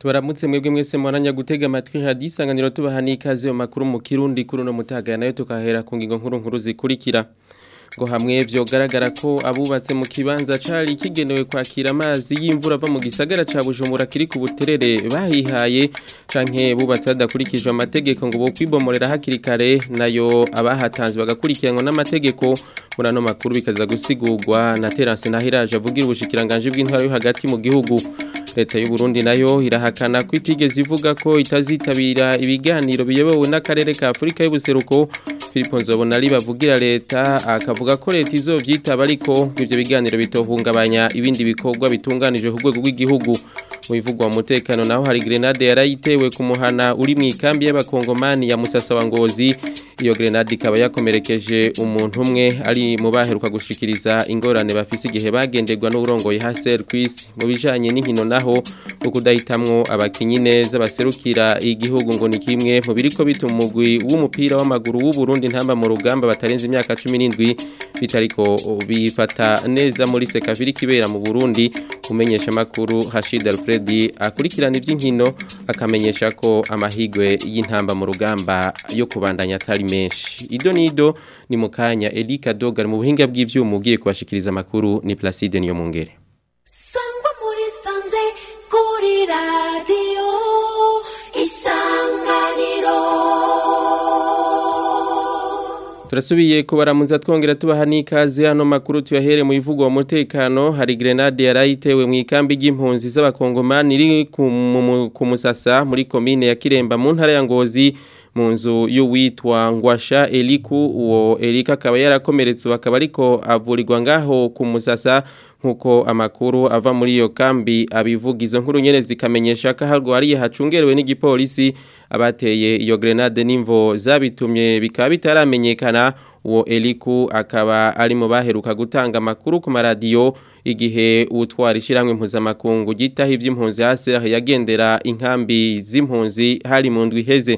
Tubaramutse mwebwe mwese mwaranya gutega amatwi radio Isanganiro tubahani ikaze mu makuru mu Kirundi kuri no mutaga nayo tukahera ku ngingo nkuru zikurikira ngo hamwe vyogaragara ko abubatse mu kibanza cari kigenewe kwakira amazi y'imvura ava mu gisagara ca Bujumbura kiri ku buterere bahihaye canke bubatse adakurikije amategeko ngo bo kwibomorera hakiri kare nayo abahatanze bagakurikiranwa n'amategeko murano makuru bikaza gusigurwa na Terence Nahiraje avugira ubushikiranganje bw'intwaro yo hagati mu gihugu. Leta y'u Burundi nayo irahakana ko itigeze ivuga ko itazitabira ibiganiro biyobowe n'akarere ka Afrika y'ubuseruko. Philippe Nzobonari bavugira leta akavuga ko leta izovyitaba ariko ivyo biganiro bitohungabanya ibindi bikorwa bitunganije ku rwego rw'igihugu. Mu bivugwa mu mutekano naho hari grenade yarayitewe ku muhana uri mu ikambi y'abakongomani ya Musasa wa Ngozi. Iyo grenade ikaba yakomerekeje umuntu umwe ari mu baheruka gushikiriza ingorane bafise igihe bagenderwa n'urongoye Haser kwisi. Mu bijanye n'inkino naho ukudahitamwo abakinyi neza baserukira igihugu ngo ni kimwe mu biriko bituma umugwi w'umupira w'amaguru w'u Burundi ntamba mu rugamba batarenze imyaka 17 bitariko bifata neza muri sekaviri kibera mu Burundi. Umenyesha makuru Hashid Alfredi akurikirana ivy'inkino akamenyesha ko amahigwe y'intamba mu rugamba yo kubandanya atari menshi. Ido nido ni mukanya Elika Dogar mu buhinga bw'ivyuma ugiye kubashikiriza amakuru ni Placide niyo mungere. Sangwa muri sanze kuri radio Isanganiro. Turasubiye kubaramuza twongera tubaha n'ikaze hano makuru tuyahere mu ivugwa mu mutekano. Hari grenade yarayitewe mu ikambi y'impunzi z'abakongomani iri ku Musasa muri komine ya Kiremba mu ntara ya Ngozi mu nzu y'uwitwa Ngwasha Eliku. Uwo Elika akaba yarakomeretse bakaba ariko avurirwa ngaho ku Musasa nkuko amakuru ava muri iyo kambi abivuga. Izo nkuru nyene zikamenyesha ko harwariye hacungerewe n'igipolisi abateye iyo grenade n'imvo zabitumye bikaba bitaramenyekana. Uwo Eliku akaba ari mu baheruka gutanga amakuru ku maradiyo igihe utwara ishiramwe mpuzamakungu gitaho ivy'impunzi Haser yagendera inkambi z'impunzi hari mu ndwi iheze.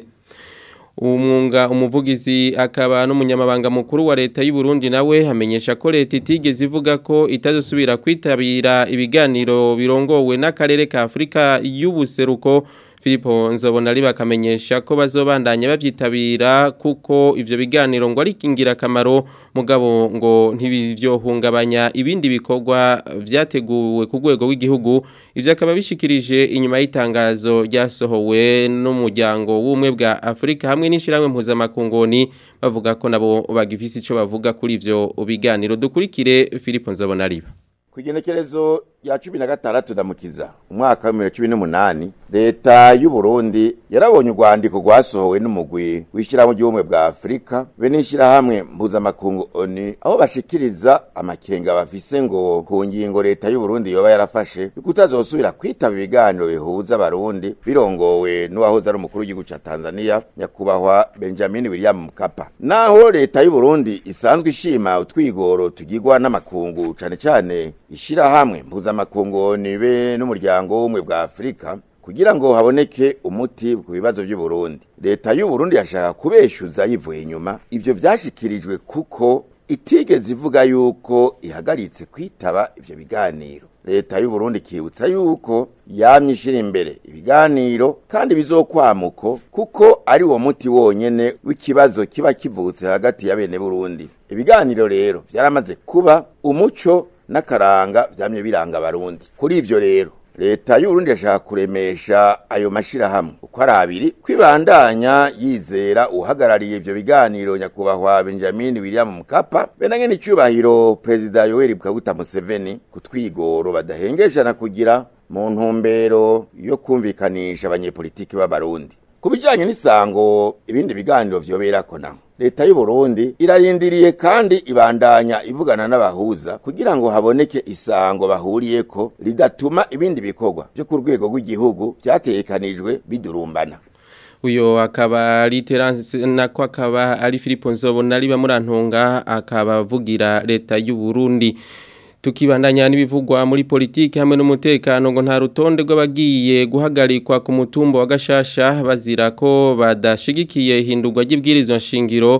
Umuvugizi akaba n'umunyamabanga mukuru wa leta y'u Burundi nawe hamenyesha ko leta itigeze ivuga ko itazosubira kwitabira ibiganiro birongowe n'akarere ka Afrika y'ubuseruko. Philippe Nzobonari bakamenyesha ko bazobandanya bavyitabira kuko ivyo biganiro ngo ari ingirakamaro mugabo ngo ntibivyohungabanya ibindi bikorwa vyateguwe ku rwego rw'igihugu. Ivyo akaba bishikirije inyuma y'itangazo ryasohowe n'umuryango w'umwe bwa Afrika hamwe n'ishiramwe mpuzamakungoni bavuga ko nabo bagifise ico bavuga kuri ivyo biganiro. Dukurikire Philippe Nzobonari. Kugenekerezo ya 16 ndamukiza umwaka wa 2018 leta y'u Burundi yarabonye urwandiko rwasohowe n'umugwi wishira mu gihugu bwa Afrika be nishira hamwe mpuzamakungu ONU aho bashikiriza amakenga bafise ngo ku ngingo leta y'u Burundi yoba yarafashe kutazosubira kwitaba ibiganiro bihuza abarundi birongowe n'uwahoze ari umukuru w'igihugu ca Tanzania nyakubahwa Benjamin William Mkapa. Naho leta y'u Burundi isanzwe ishima utwigoro tugirwa n'amakungu cane cane ishira hamwe mpuzamakungu nibe n'umuryango w'umwe bwa Afrika kugira ngo haboneke umuti ku bibazo by'u Burundi. Leta y'u Burundi yashaka kubeshuza yivuye inyuma ivyo vyashikirijwe kuko itigeze ivuga yuko ihagaritse kwitaba ivyo biganiro. Leta y'u Burundi kibutsa yuko yamyishira imbere ibiganiro kandi bizokwamuko kuko ari wo muti wonyene w'ikibazo kiba kivutse hagati ya bene Burundi. Ibiganiro rero vyaramaze kuba umuco n'akaranga vyamye biranga abarundi. Kuri ivyo rero leta y'u Burundi yashaka kuremesha ayo mashira hamwe uko ari abiri kwibandanya yizera uhagarariye ivyo biganiro nyakubahwa Benjamin William Mkapa benanye n'icubahiro President Yoweri Kaguta Museveni kutwigoro badahengeshana kugira mu ntumbero yo kumvikanisha abanyepolitiki b'abarundi. Kubijanye n'isango ibindi biganiro vyoberako naho leta y'u Burundi irarindiriye kandi ibandanya ivugana n'abahuza kugira ngo haboneke isango bahuriyeko ridatuma ibindi bikorwa byo ku rwego rw'igihugu byatekanijwe bidurumbana. Uyo akaba ari Terence nako akaba ari Philippe Nzobonari bamurantunga akaba avugira leta y'u Burundi. Tukibandanya n'ibivugwa muri politiki hamwe n'umutekano ngo nta rutonde rw'abagiye guhagarikwa ku mutumba wa Gashasha bazira ko badashigikiye hindurwa ry'ibwirizwa nshingiro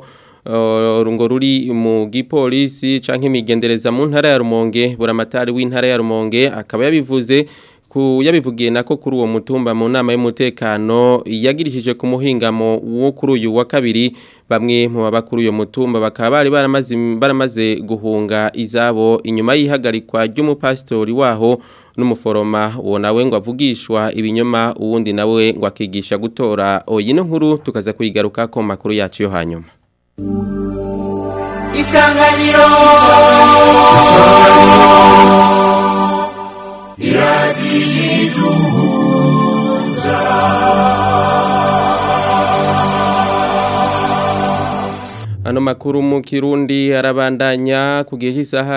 ngo ruri mu gipolisi canke imigendereza mu ntara ya Rumonge. Buramatari w'intara ya Rumonge akaba yabivuze yabivugiye nako kuri uwo mutumba mu nama y'umutekano yagirishije ku muhingamo wo kuri uyu wa kabiri bamwe mu babakuru uyo mutumba bakaba bari baramaze guhunga izabo inyuma y'ihagarikwa ry'umupastori waho n'umuforoma uwo nawe ngo avugishwa ibinyoma uwundi nawe ngo akigisha gutora oyino nkuru tukaza kuyigaruka ko makuru yacu yo hanyuma. Isanganiro Iradiyiduza Ano makuru mu Kirundi arabandanya kugihe cy'isaha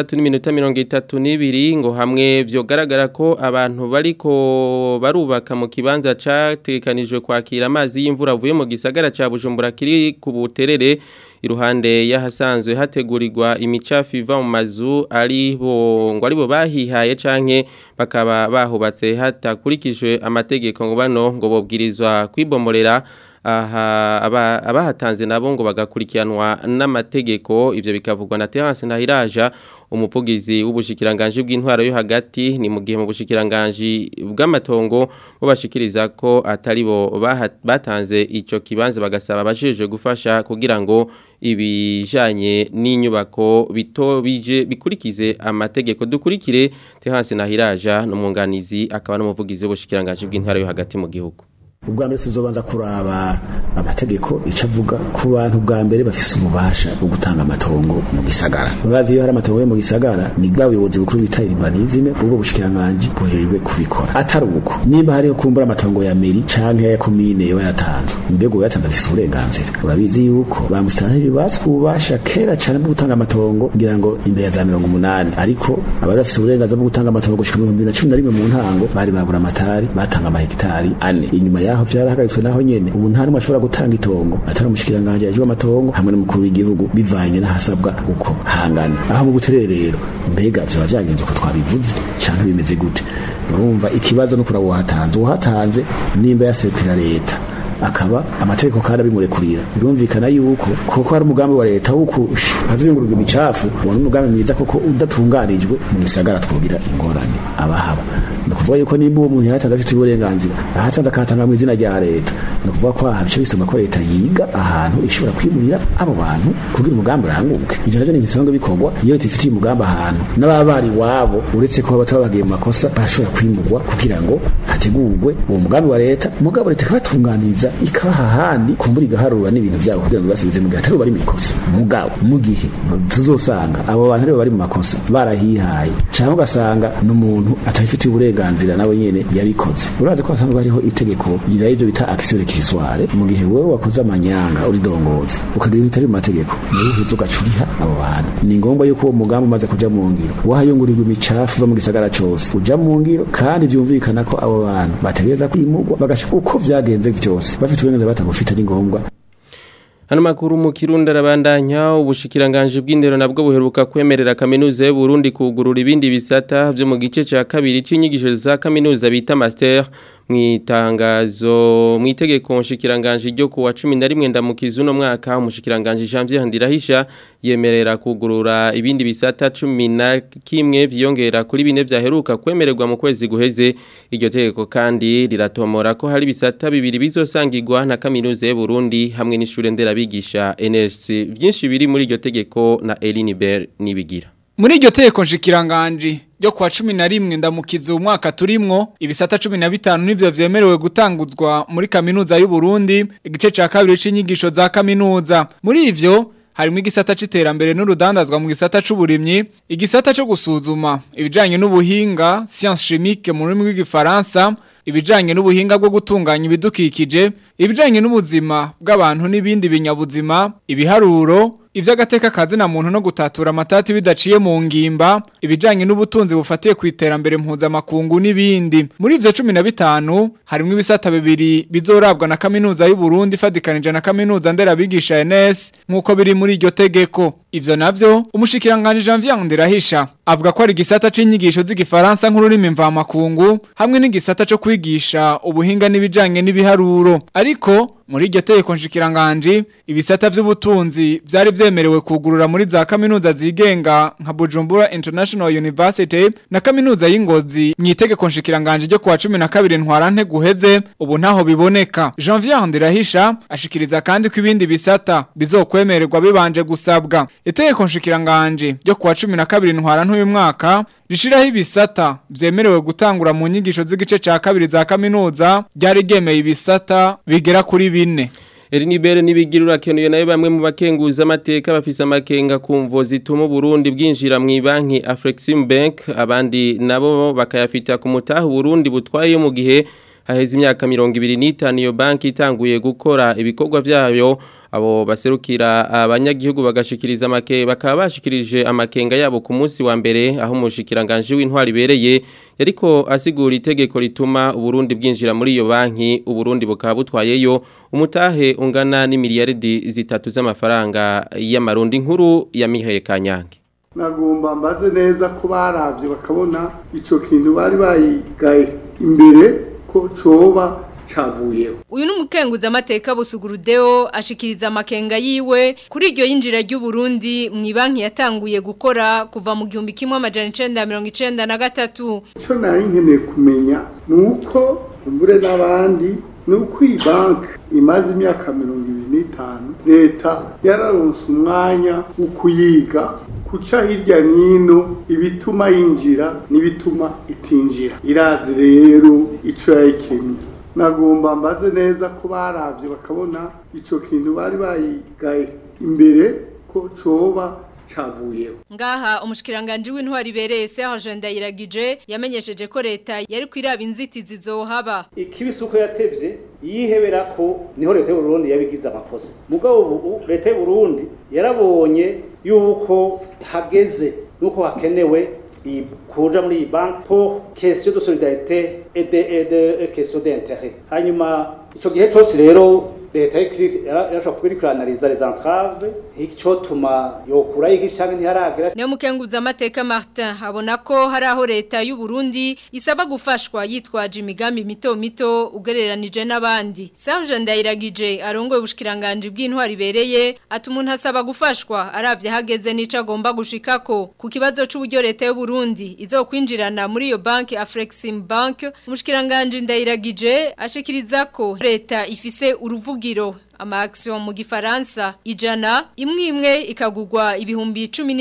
6:32 ngo hamwe vyogaragara ko abantu bariko barubaka mu kibanza catekanijwe kwakira amazi y'imvura avuye mu gisagara ca Bujumbura kiri ku Buterere iruhande yahasanzwe hategurirwa imicafu iva mu mazu aribo bahihaye canke bakaba bahubatse hatakurikijwe amategeko ngo bano ngo bobwirizwa kwibomorera abahatanze nabo ngo bagakurikiranwa n'amategeko ivyo bikavugwa na Terence Ntahiraja umuvugizi w'ubushikiranganje bw'intwaro yo hagati ni mu gihe mu bushikiranganje bw'amatongo bo bashikiriza ko atari bo batanze ico kibanza bagasaba abajeje gufasha kugira ngo ibijanye n'inyubako bikurikize amategeko dukurikire Terence Ntahiraja n'umwunganizi akaba n'umuvugizi w'ubushikiranganje bw'intwaro yo hagati mu gihugu. Ubwa mbere tuzobanza kuraba amategeko icavuga ku bantu bwa mbere bafise ububasha bwo gutanga amatongo mu gisagara. Bazi iyo hari amatongo mu gisagara ni bwa buyobozi bukuru bitayira urbanisme ubwo bushikiranganje buhejwe kubikora. Atari uko nimba hari kumbura amatongo ya meri canke ya commune yo yatanzwe mbego yatanze afise uburenganzira. Urabizi yuko bamustanire batwubasha kera cyane bwo gutanga amatongo ngira ngo imbere ya za 180 ariko abari bafise uburenganzira bwo gutanga amatongo gushika 2011 mu ntango bari babura amatari batanga amahegitari 4 inyuma yaho vyarahagaritswe naho nyene ubu nta numwe ashobora gutanga itongo atari umushikiranganje yaje amatongo hamwe n'umukuru w'igihugu bivanye n'ahasabwa uko hangana aho mu Buterere rero mbega byo byagenze uko twabivuze cyangwa bimeze gute urumva ikibazo no kurabo uhatanze nimba yasekira leta akaba amategeko kandi abimurekurira birumvikana yuko koko hari umugambi wa leta wuko havingurwa imicafu wone umugambi mwiza koko udatunganijwe mu gisagara twogira ingorane abahaba nukuvuga yuko nimba uwo muntu yatanze afite uburenganzira ahatanze akatanga mu izina rya leta nukuvuga ko ahabice bisoma ko leta yiga ahantu ishobora kwimurira abo bantu kugira umugambi uranguke ivyo navyo ni ibisonga bikorwa iyo leta ifitiye umugambi ahantu n'ababari wabo uretse ko bataba bagiye mu makosa barashobora kwimurwa kugira ngo hategurwe uwo mugambi wa leta mugabo leta kabatunganiriza ikabaha handi kumbura igaharura n'ibintu byabo kugira ngo basubize mu gataro bari mikosa mugabo mu gihe tuzosanga abo bantu aribo bari mu makosa barahihaye cyangwa ugasanga n'umuntu atafitiye uburenganzira nawe nyene yabikoze uraze ko asanzwe hariho itegeko yira ivyo bita action réquisitoire mu gihe wewe wakoze amanyanga uri dongozi ukagira ibitari mu mategeko niyo uhezo gacuriha abo bantu ni ngombwa yuko uwo mugambi umaze kuja mu ngiro wahayungurirwa imicafu va mu gisagara cyose uja mu ngiro kandi vyumvikana ko abo bantu bategeza kwimurwa bagashika uko vyagenze byose bafite uburenganzira batagufite ni ngombwa. Hano makuru mu Kirundi arabandanya ubushikiranganje bw'indero nabwo buheruka kwemerera kaminuza y'u Burundi kugurura ibindi bisata byo mu gice ca kabiri c'inyigisho za kaminuza bita master mwitegeko nshikiranganje ryo kuwa 11 ndamukiza uno mwaka umushikiranganje Janvier Ndirahisha yemerera kugurura ibindi bisata 11 vyongera kuri bine vyaheruka kwemererwa mu kwezi guheze iryo tegeko kandi riratomora ko hari bisata bibiri bizosangirwa na kaminuza y'u Burundi hamwe n'ishure nderabigisha NSC byinshi biri muri iryo tegeko na Elinibert Nibigira. Muri iryo tegeko nshikiranganje ryo kwa 11 ndamukiza umwaka turimwo ibisata 15 nivyo vyemerewe gutanguzwa muri kaminuza y'u Burundi igice ca kabiri c'inyigisho za kaminuza muri ivyo harimo igisata c'iterambere n'urudandazwa mu gisata c'uburimyi igisata cyo gusuzuma ibijanye n'ubuhinga science chimique mu rurimi rw'igifaransa ibijanye n'ubuhinga bwo gutunganya ibidukikije ibijanye n'ubuzima bw'abantu n'ibindi binyabuzima ibiharuro ivy'agateka kazi na muntu no gutatura amatati bidaciye mu ngimba ibijanye n'ubutunzi bufatiye ku iterambere mpuzamakungu n'ibindi muri ivyo 15 harimo ibisata bibiri bizorabwa na kaminuza y'u Burundi fadikanije na kaminuza nderabigisha NS nkuko biri muri iryo tegeko Ivyo navyo umushikiranganje Janvier Ndirahisha avuga ko ari gisata c'inyigisho z'igifaransa nk'ururimi mvamakungu hamwe n'igisata cyo kwigisha ubuhinga n'ibijanye n'ibiharuro ariko muri iryo tegeko nshikiranganje ibisata by'ubutunzi byari vyemerewe kugurura muri za kaminuza zigenga nka Bujumbura International University na kaminuza y'Ingozi mu itegeko nshikiranganje ryo kuwa 12 ntwarante guheze ubu ntaho biboneka. Janvier Ndirahisha ashikiriza kandi ko ibindi bisata bizokwemererwa bibanje gusabwa. Itegeko nshikiranganje ryo kuwa 12 ntwarante uyu mwaka rishiraho ibisata vyemerewe gutangura mu nyigisho z'igice ca kabiri za kaminuza ryari gemeye ibisata bigera kuri 4. Erinibere nibigirura kenuye nayo bamwe mu bakenguza amateka bafise amakenga kumvo zituma Burundi bwinjira mu banki Afreximbank abandi nabo bakayafita ku mutaho Burundi butwaye mu gihe haheze imyaka 25 iyo banki itanguye gukora ibikorwa vyayo abo baserukira abanyagihugu bagashikiriza bakaba bashikirije amakenga yabo ku munsi wa mbere aho umushikiranganje w'intwari bereye yariko asigura itegeko rituma Burundi bwinjira muri iyo banki Burundi bukaba butwayeyo umutahe ungana n'imiliyaridi 3 z'amafaranga y'amarundi nkuru ya Mihaye Kanyange. Nagomba mbaze neza ko baravye bakabona ico kintu bari bayigaye imbere ko coba cavuyeho. Uyu n'umukenguza amateka Busugurudeo ashikiriza amakenga yiwe kuri iryo yinjira ry'u Burundi mu banki yatanguye gukora kuva mu 1993. Ico nari nkeneye kumenya nuko umbure n'abandi nuko iyi banki imaze imyaka 25 leta yararonse umwanya ukuyiga kuca hirya nino ibituma yinjira n'ibituma itinjira irazi rero ico yayikenye. Nagomba mbaze neza ko baravye bakabona ico kintu bari bayigaye imbere ko coba cavuyeho. Ngaha umushikiranganje w'intwari bereye Serge Ndayiragije yamenyesheje ko leta yari kwiraba inzitizi zohaba. Ikibisuko yatevye yihebera ko niho leta y'u Burundi yabigize amakosa. Mugabo ubu leta y'u Burundi yarabonye yuko hageze nuko hakenewe kuja muri banque pour question de solidarité et de question d'intérêt. Hanyuma ico gihe cyose rero leta yarashobora kubirikiranariza les entraves icyo tuma yokura iki canke ntiharagira. Niyo mukenguza amateka Martin abona ko hari aho leta y'u Burundi isaba gufashwa yitwaje imigambi mito mito ugereranije n'abandi. Serge Ndayiragije arongoye ubushikiranganje bw'intwari bereye ati umuntu asaba gufashwa aravye hageze n'ico agomba gushikako ku kibazo c'uburyo leta y'u Burundi izokwinjirana muri iyo banki Afreximbank. Umushikiranganje Ndayiragije ashikiriza ko leta ifise uruvugiro ama-action mu gifaransa ijana imwe ikagurwa ibihumbi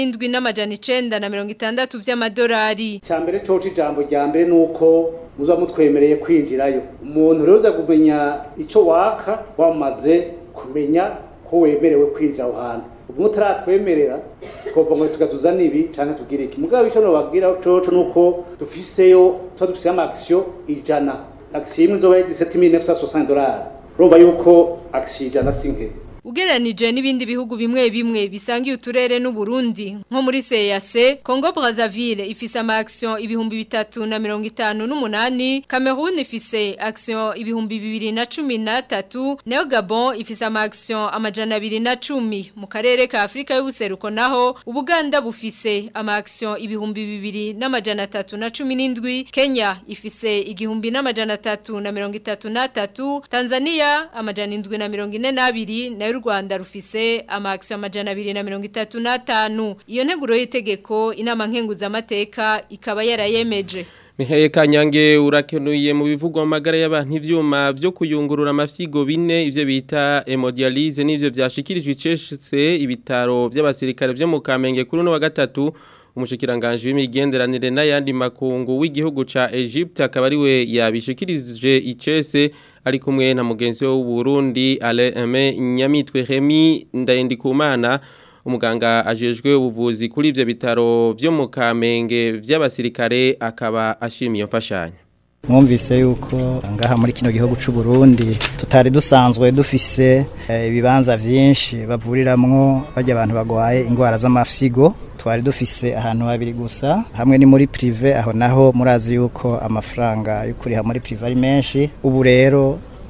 17,960 vy'amadolari. Cyambere coci jambo rya mbere nuko muza mutwemereye kwinjirayo. Umuntu rero uza kumenya ico waka wamaze kumenya ko wemerewe kwinjira aho hantu. Ubu mutaratwemerera twobongo tugatuzana ibi canke tugira iki. Mugabo ico no bagira coco nuko dufiseyo dufise ama-action ijana. Action imwe zoba 17,960 Rumva yuko akishijana sinke. Ugereranije n'ibindi bihugu bimwe bisangiye uturere n'u Burundi nko muri CEAC, Congo Brazzaville ifise ama-action ibihumbi 358, Cameroon ifise action ibihumbi 2013, Neo Gabon ifise ama-action amajana 210, mu karere ka Afrika y'ubuseruko naho Ubuganda bufise ama-action ibihumbi 2,317, Kenya ifise igihumbi n'amajana 333, Tanzania amajana 742 na Rwanda rufise ama-action amajana 235. Iyo nteguro y'itegeko inama nkenguza amateka ikaba yarayemeje. Mihaye Kanyange urakenuye mu bivugwa amagara y'abantu ivyuma byo kuyungurura amafyigo 4 ivyo bita hemodialyse n'ivyo byashikirijwe iceshetse ibitaro by'abasirikare byo mu Kamenge kuri no wa gatatu. Umushikiranganje w'imigenderanire n'ayandi makungu w'igihugu ca Egypte akaba ari we yabishikirije icese ari kumwe na mugenzi we w'u Burundi Alain Nyamitwe Remy Ndayendikumana umuganga ajejwe ubuvuzi kuri ivyo bitaro byo mu Kamenge vy'abasirikare akaba ashimiye mfashanya. Mwumvise yuko ngaha muri kino gihugu c'u Burundi tutari dusanzwe dufise ibibanza vyinshi bavuriramwo bajya abantu bagwaye ingwara z'amafyigo. Twari dufise ahantu habiri gusa, hamwe ni muri privé, aho naho murazi yuko amafaranga y'ukuri ha muri privé ari menshi. Ubu rero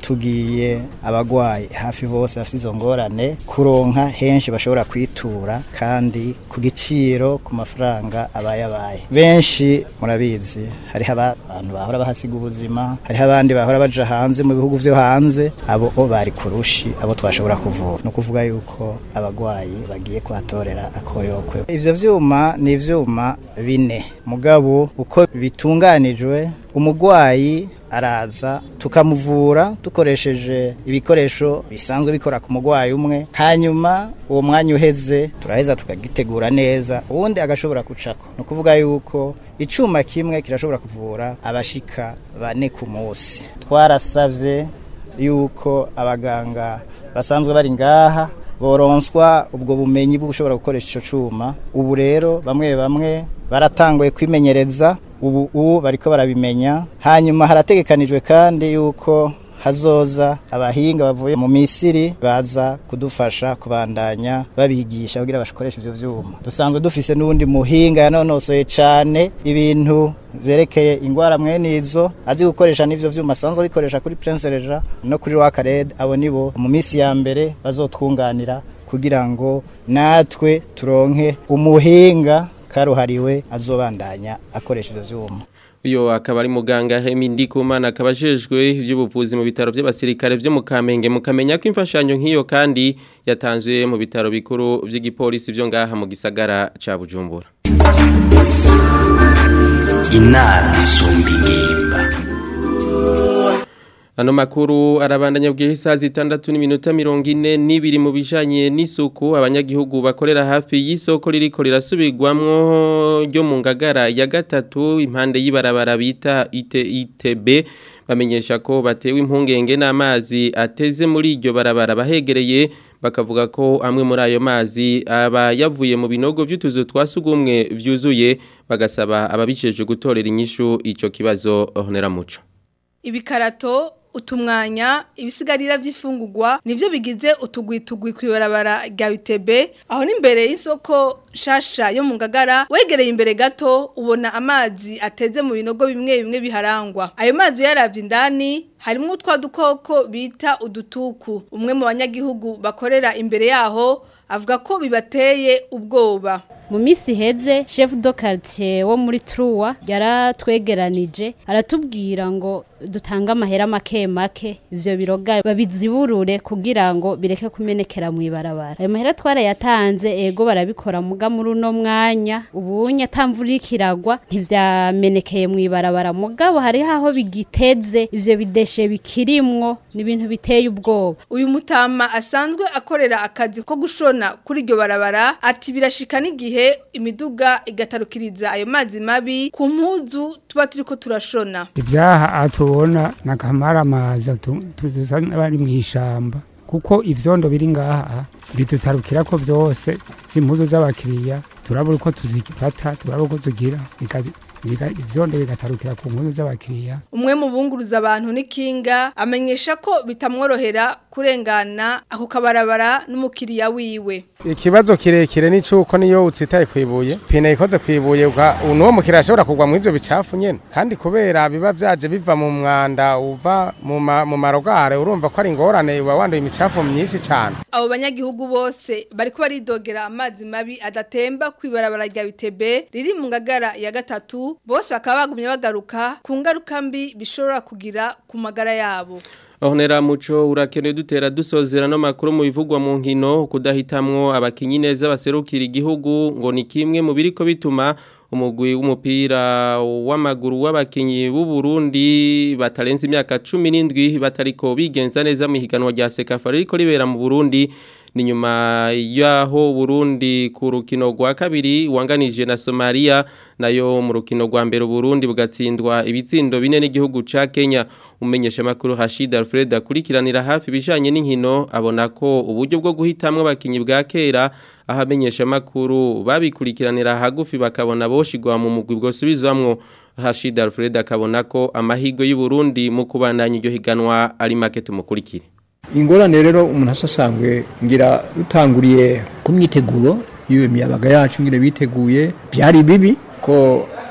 tugiye abagwayi hafi bose bafite izo ngorane kuronka henshi bashobora kwitura kandi ku giciro ku mafaranga abayabaye benshi murabizi hariho abantu bahora bahasiga ubuzima hariho abandi bahora baja hanze mu bihugu vyo hanze abo bari kurushi abo twashobora kuvura no kuvuga yuko abagwayi bagiye kwatorera akoyokwe ivyo vyuma ni ivyuma bine mugabo uko bitunganijwe umugwayi araza tukamuvura dukoresheje ibikoresho bisanzwe bikora ku mugwayi umwe hanyuma uwo mwanya uheze turaheza tukagitegura neza ubundi agashobora kucako no kuvuga yuko icuma kimwe kirashobora kuvura abashika 4 ku munsi twarasavye yuko abaganga basanzwe bari ngaha boronswa ubwo bumenyi bwo gushobora gukoresha ico cuma ubu rero bamwe baratanguye kwimenyereza ubu bariko barabimenya hanyuma harategekanijwe kandi yuko hazoza abahinga bavuye mu Misiri baza kudufasha kubandanya babigisha kugira bakoreshe ivyo vyuma dusanzwe dufise n'undi muhinga yanonosoye cane ibintu vyerekeye ingwara mwene izo azi gukoresha n'ivyo vyuma sanzwe bikoresha kuri Prince Regent no kuri Wakared abo nibo mu misi ya mbere bazotwunganira kugira ngo natwe turonke umuhinga karuhariwe azobandanya akoresha ivyo vyuma uyo akaba ari muganga Hemi Ndikumana akabajejwe ivy'ubuvuzi mu bitaro by'abasirikare byo mu Kamenge mukamenya ko imfashanyo nk'iyo kandi yatanzwe mu bitaro bikuru by'igipolisi byo ngaha mu gisagara ca Bujumbura. Inama isumba ingimba. Ano makuru arabandanya bwiye saa 6:42 mu bijanye n'isuku abanyagihugu bakorera hafi y'isoko ririko rirasubirwamwo ryo mu Ngagara ya gatatu impande y'ibarabara bita ITB bamenyesha ko batewe impungenge n'amazi ateze muri iryo barabara bahegereye bakavuga ko amwe muri ayo mazi aba yavuye mu binogo vy'utuzu twasugumwe vyuzuye bagasaba ababiceje gutorera inyishu ico kibazo honera muco ibikarato utumwanya ibisigarira vy'ifungurwa nivyo bigize utugwitugwi kwibarabara rya Bitebe aho n'imbere y'isoko shasha yo mu Ngagara wegereye imbere gato ubona amazi ateze mu binogo bimwe biharangwa ayo mazi yaravye indani harimo utwa dukoko bita udutuku umwe mu banyagihugu bakorera imbere yaho avuga ko bibateye ubwoba mu misi heze chef de quartier wo muri Truwa yaratwegeranije aratubwira ngo dutanga amahera make ivyo biroga babiziburure kugira ngo bireke kumenekera mu ibarabara ayo mahera twarayatanze ego barabikora muga muri uno mwanya ubunye atamvurikiragwa ntivyamenekeye mu ibarabara mugabo hari haho bigiteze ivyo bideshe bikirimwo n'ibintu biteye ubwoba uyu mutama asanzwe akorera akazi ko gushona kuri iryo barabara ati birashika n'igihe imiduga igatarukiriza ayo mazi mabi ku mpuzu tuba turiko turashona ivyaha atubona nakamara amazi tuzana bari mu ishamba kuko ivyondo biri ngaha bitutarukira ko vyose simpuzu z'abakiriya turabura uko tuzifata turabura uko tugira ivyondo bigatarukira ku mpuzu z'abakiriya umwe mu bunguruza abantu n'ikinga amenyesha ko bitamworohera kurengana ako kabarabara n'umukiriya wiwe ikibazo kirekire ni cyuko niyo utsitaye kwibuye pine ikoze kwibuye uno mukiriya ashobora kugwa mu ivyo bicafu nyene kandi kubera biba vyaje biva mu mwanda uva mu marogare urumva ko ari ingorane uba wanduye imicafu myinshi cyane abo banyagihugu bose bariko baridogera amazi mabi adatemba kwibarabara rya Bitebe riri mu Ngagara ya gatatu bose bakaba bagumye bagaruka ku ngaruka mbi bishobora kugira ku magara yabo Honera muco urakeneye dutera dusozera no makuru mu bivugwa mu nkino kudahitamwo abakinyi neza baserukira igihugu ngo ni kimwe mu biriko bituma umugwi w'umupira w'amaguru w'abakinyi b'u Burundi batarenze imyaka 17 batariko bigenza neza mu higanwa rya Sekafa riko libera mu Burundi ni nyuma yaho Burundi ku rukino rwa kabiri wanganije na Somalia nayo mu rukino rwa mbere Burundi bugatsindwa ibitsindo bine n'igihugu ca Kenya umenyesha makuru Hashid Alfred akurikiranira hafi bijanye n'inkino abona ko uburyo bwo guhitamwe abakinyi bwa kera ahamenyesha makuru babikurikiranira hagufi bakabona boshigwa mu mugwi bwo subizamwo Hashid Alfred akabona ko amahirwe y'u Burundi mu kubandanya iryo higanwa ari market mukurikire ingorane rero umuntu asasangwe ngira utanguriye ku myiteguro yiwe miyabaga yacu ngire biteguye byari bibi ko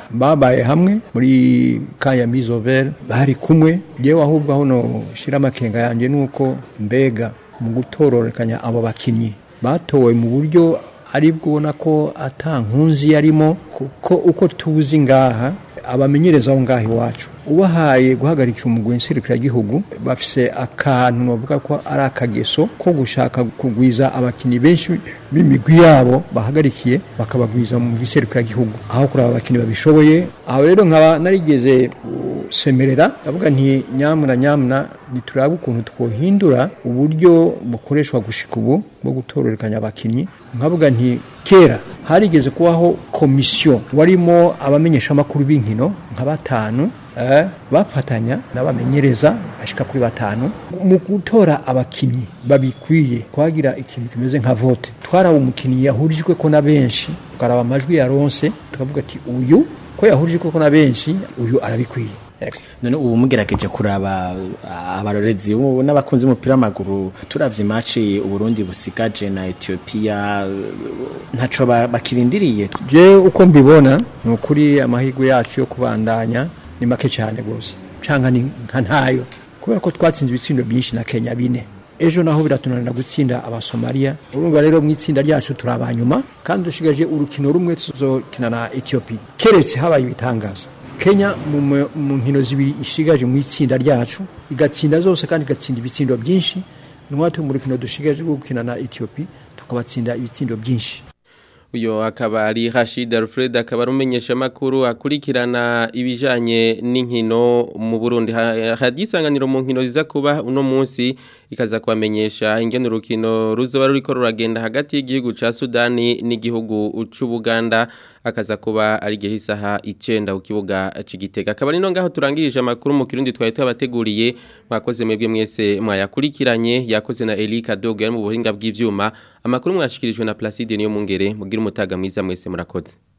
babaye hamwe muri kaya Mizovel bari kumwe yewe ahubwo aho no shira amakenga yanje nuko mbega mu gutororekanya abo bakinyi batowe mu buryo ari bwona ko atankunzi yarimo kuko uko tuzi ngaha abamenyereza aho ngaha iwacu ubahaye guhagarikira umugwi nserukira gihugu bafise akantu novuga ko ari akageso ko gushaka kugwiza abakinyi benshi b'imigwi yabo bahagarikiye bakabagwiza mu giserukira gihugu aho kuri abakinyi babishoboye aho rero nkaba narigeze semerera avuga nti nyamuna niturabe ukuntu twohindura uburyo bukoreshwa gushika ubu bwo gutororekanya abakinyi nkavuga nti kera harigeze kubaho komisiyo warimo abamenyesha makuru b'inkino nka batanu bafatanya n'abamenyereza ashika kuri batanu mu gutora abakinyi babikwiye kwagira ikintu kimeze nka vote twarawo umukinyi yahurijwe ko na benshi tukaraba amajwi yaronse tukavuga ati uyu ko yahurijwe ko na benshi uyu arabikwiye none ubu mugerageje kuraba abarorezi n'abakunzi umupira w'amaguru turavye match Uburundi busigaje na Ethiopia ntaco bakirindiriye je uko mbibona nukuri amahirwe yacu yo kubandanya ni make cyane gose canga ni ntayo kubera ko twatsinze ibitsindo byinshi na Kenya 4 ejo naho biratunanira gutsinda abasomalia urumva rero mu itsinda ryacu turabanyuma kandi dushigaje urukino rumwe tuzokina na Ethiopia keretse habaye ibitangaza Kenya mu nkino zibiri ishigaje mu itsinda ryacu igatsinda zose kandi igatsinda ibitsindo byinshi n'umwate mu rukino dushigaje gukina na Ethiopia tukabatsinda ibitsindo byinshi uyo akaba ari Rashid Alfred akaba arumenyesha makuru akurikirana ibijanye n'inkino mu Burundi hadisanganiro mu nkino ziza kuba uno munsi ikaza kwamenyesha ingene urukino ruzoba ruriko ruragenda hagati y'igihugu ca Sudani n'igihugu c'Ubuganda akaza kuba ari gihe isaha 9 ku kibuga c'Igitega akaba rino ngaho turangirije amakuru mu Kirundi twari twabateguriye mwakoze mwebwe mwese mwayakurikiranye yakoze na Elika Dogo yari mu buhinga bw'ivyuma amakuru mwashikirijwe na Placide niyo mungere mugira umutaga mwiza mwese murakoze